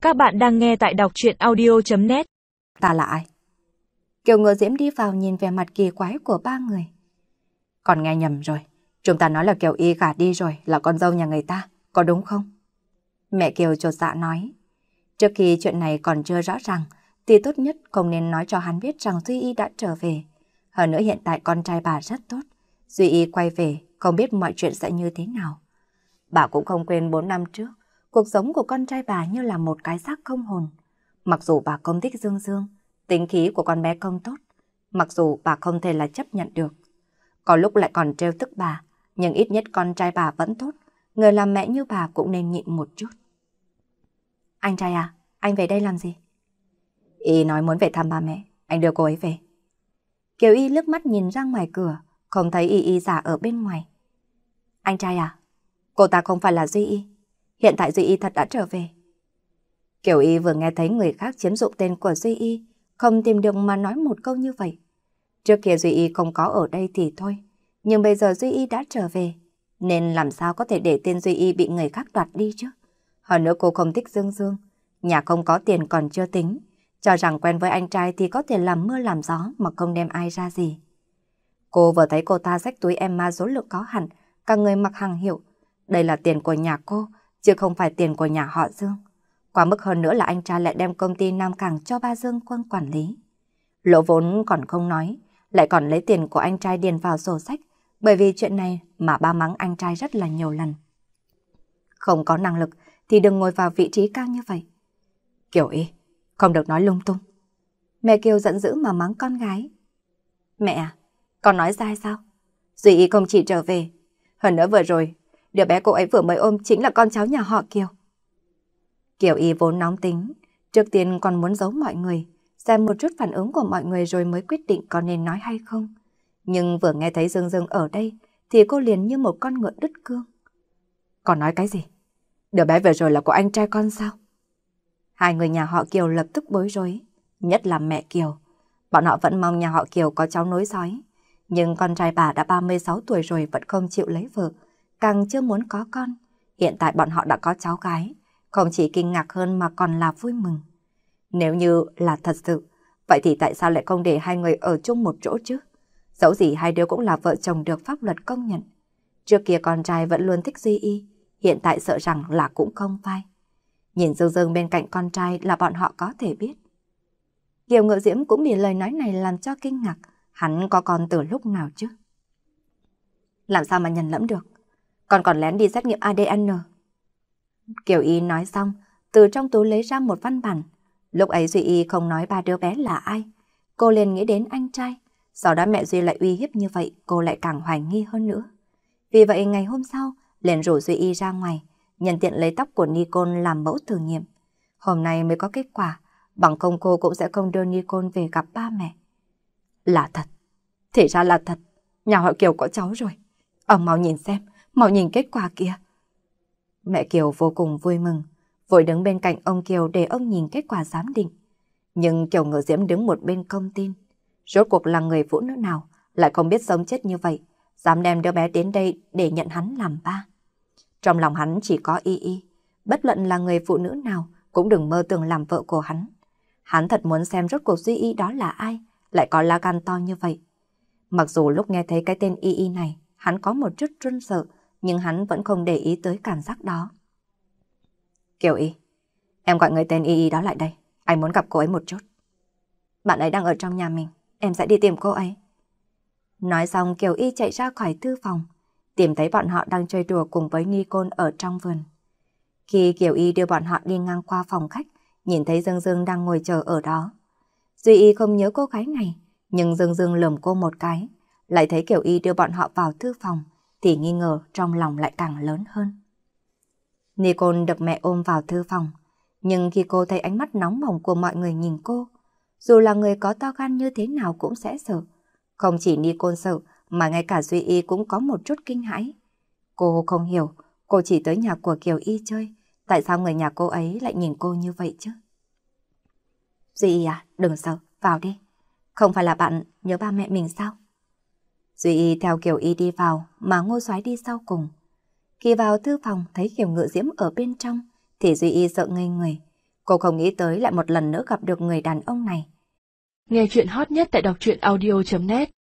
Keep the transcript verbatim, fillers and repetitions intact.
Các bạn đang nghe tại đọc truyện audio chấm net. Ta là ai? Kiều Ngựa Diễm đi vào nhìn vẻ mặt kỳ quái của ba người. Còn nghe nhầm rồi. Chúng ta nói là Kiều Y gả đi rồi, là con dâu nhà người ta, có đúng không? Mẹ Kiều chột dạ nói. Trước khi chuyện này còn chưa rõ ràng, thì tốt nhất không nên nói cho hắn biết rằng Duy Y đã trở về. Hơn nữa hiện tại con trai bà rất tốt. Duy Y quay về, không biết mọi chuyện sẽ như thế nào. Bà cũng không quên bốn năm trước, cuộc sống của con trai bà như là một cái xác không hồn. Mặc dù bà không thích Dương Dương, tính khí của con bé không tốt, mặc dù bà không thể là chấp nhận được. Có lúc lại còn trêu tức bà, nhưng ít nhất con trai bà vẫn tốt, người làm mẹ như bà cũng nên nhịn một chút. Anh trai à, anh về đây làm gì? Y nói muốn về thăm ba mẹ, anh đưa cô ấy về. Kiều Y liếc mắt nhìn ra ngoài cửa, không thấy Y Y giả ở bên ngoài. Anh trai à, cô ta không phải là Duy Y, hiện tại Duy Y thật đã trở về. Kiều Y vừa nghe thấy người khác chiếm dụng tên của Duy Y, không tìm được mà nói một câu như vậy. Trước kia Duy Y không có ở đây thì thôi, nhưng bây giờ Duy Y đã trở về, nên làm sao có thể để tên Duy Y bị người khác đoạt đi chứ? Hơn nữa cô không thích Dương Dương, nhà không có tiền còn chưa tính, cho rằng quen với anh trai thì có thể làm mưa làm gió mà không đem ai ra gì. Cô vừa thấy cô ta xách túi Emma số lượng có hẳn, cả người mặc hàng hiệu. Đây là tiền của nhà cô, chứ không phải tiền của nhà họ Dương. Quá mức hơn nữa là anh trai lại đem công ty Nam Cảng cho ba Dương Quân quản lý. Lỗ vốn còn không nói, lại còn lấy tiền của anh trai điền vào sổ sách, bởi vì chuyện này mà ba mắng anh trai rất là nhiều lần. Không có năng lực thì đừng ngồi vào vị trí cao như vậy. Kiều Y, không được nói lung tung. Mẹ Kiều giận dữ mà mắng con gái. Mẹ à, con nói sai sao? Duy Y không chỉ trở về, hơn nữa vừa rồi, đứa bé cô ấy vừa mới ôm chính là con cháu nhà họ Kiều. Kiều Y vốn nóng tính, trước tiên còn muốn giấu mọi người, xem một chút phản ứng của mọi người rồi mới quyết định có nên nói hay không. Nhưng vừa nghe thấy Dương Dương ở đây, thì cô liền như một con ngựa đứt cương. Còn nói cái gì? Đứa bé vừa rồi là của anh trai con sao? Hai người nhà họ Kiều lập tức bối rối, nhất là mẹ Kiều. Bọn họ vẫn mong nhà họ Kiều có cháu nối dõi, nhưng con trai bà đã ba mươi sáu tuổi rồi vẫn không chịu lấy vợ, càng chưa muốn có con. Hiện tại bọn họ đã có cháu gái, không chỉ kinh ngạc hơn mà còn là vui mừng. Nếu như là thật sự, vậy thì tại sao lại không để hai người ở chung một chỗ chứ? Dẫu gì hai đứa cũng là vợ chồng được pháp luật công nhận. Trước kia con trai vẫn luôn thích Duy Y, hiện tại sợ rằng là cũng không phải. Nhìn Dương Dương bên cạnh con trai là bọn họ có thể biết. Kiều Ngựa Diễm cũng bị lời nói này làm cho kinh ngạc, hắn có con từ lúc nào chứ? Làm sao mà nhận lẫm được? Con còn lén đi xét nghiệm a đê en. Kiều Y nói xong, từ trong túi lấy ra một văn bản. Lúc ấy Duy Y không nói ba đứa bé là ai. Cô liền nghĩ đến anh trai. Sau đó mẹ Duy lại uy hiếp như vậy, cô lại càng hoài nghi hơn nữa. Vì vậy ngày hôm sau, liền rủ Duy Y ra ngoài, nhân tiện lấy tóc của Nicole làm mẫu thử nghiệm. Hôm nay mới có kết quả, bằng không cô cũng sẽ không đưa Nicole về gặp ba mẹ. Là thật. Thì ra là thật. Nhà họ Kiều có cháu rồi. Ông mau nhìn xem, mau nhìn kết quả kìa. Mẹ Kiều vô cùng vui mừng, vội đứng bên cạnh ông Kiều để ông nhìn kết quả giám định. Nhưng Kiều Ngựa Diễm đứng một bên không tin. Rốt cuộc là người phụ nữ nào lại không biết sống chết như vậy, dám đem đứa bé đến đây để nhận hắn làm ba. Trong lòng hắn chỉ có Y Y, bất luận là người phụ nữ nào cũng đừng mơ tưởng làm vợ của hắn. Hắn thật muốn xem rốt cuộc Duy Y đó là ai, lại có lá gan to như vậy. Mặc dù lúc nghe thấy cái tên Y Y này, hắn có một chút run sợ, nhưng hắn vẫn không để ý tới cảm giác đó. Kiều Y, em gọi người tên Y Y đó lại đây, anh muốn gặp cô ấy một chút. Bạn ấy đang ở trong nhà mình, em sẽ đi tìm cô ấy. Nói xong Kiều Y chạy ra khỏi thư phòng, tìm thấy bọn họ đang chơi đùa cùng với Nicole ở trong vườn. Khi Kiều Y đưa bọn họ đi ngang qua phòng khách, nhìn thấy Dương Dương đang ngồi chờ ở đó. Duy Y không nhớ cô gái này, nhưng Dương Dương lườm cô một cái, lại thấy Kiều Y đưa bọn họ vào thư phòng, thì nghi ngờ trong lòng lại càng lớn hơn. Nicole được mẹ ôm vào thư phòng, nhưng khi cô thấy ánh mắt nóng bỏng của mọi người nhìn cô, dù là người có to gan như thế nào cũng sẽ sợ. Không chỉ Nicole sợ, mà ngay cả Duy Y cũng có một chút kinh hãi. Cô không hiểu, cô chỉ tới nhà của Kiều Y chơi, tại sao người nhà cô ấy lại nhìn cô như vậy chứ? Duy Y à, đừng sợ, vào đi. Không phải là bạn nhớ ba mẹ mình sao? Duy Y theo Kiều Y đi vào, mà Ngô Soái đi sau cùng. Khi vào thư phòng thấy Kiều Ngựa Diễm ở bên trong, thì Duy Y sợ ngây người. Cô không nghĩ tới lại một lần nữa gặp được người đàn ông này. Nghe chuyện hot nhất tại đọc truyện audio chấm net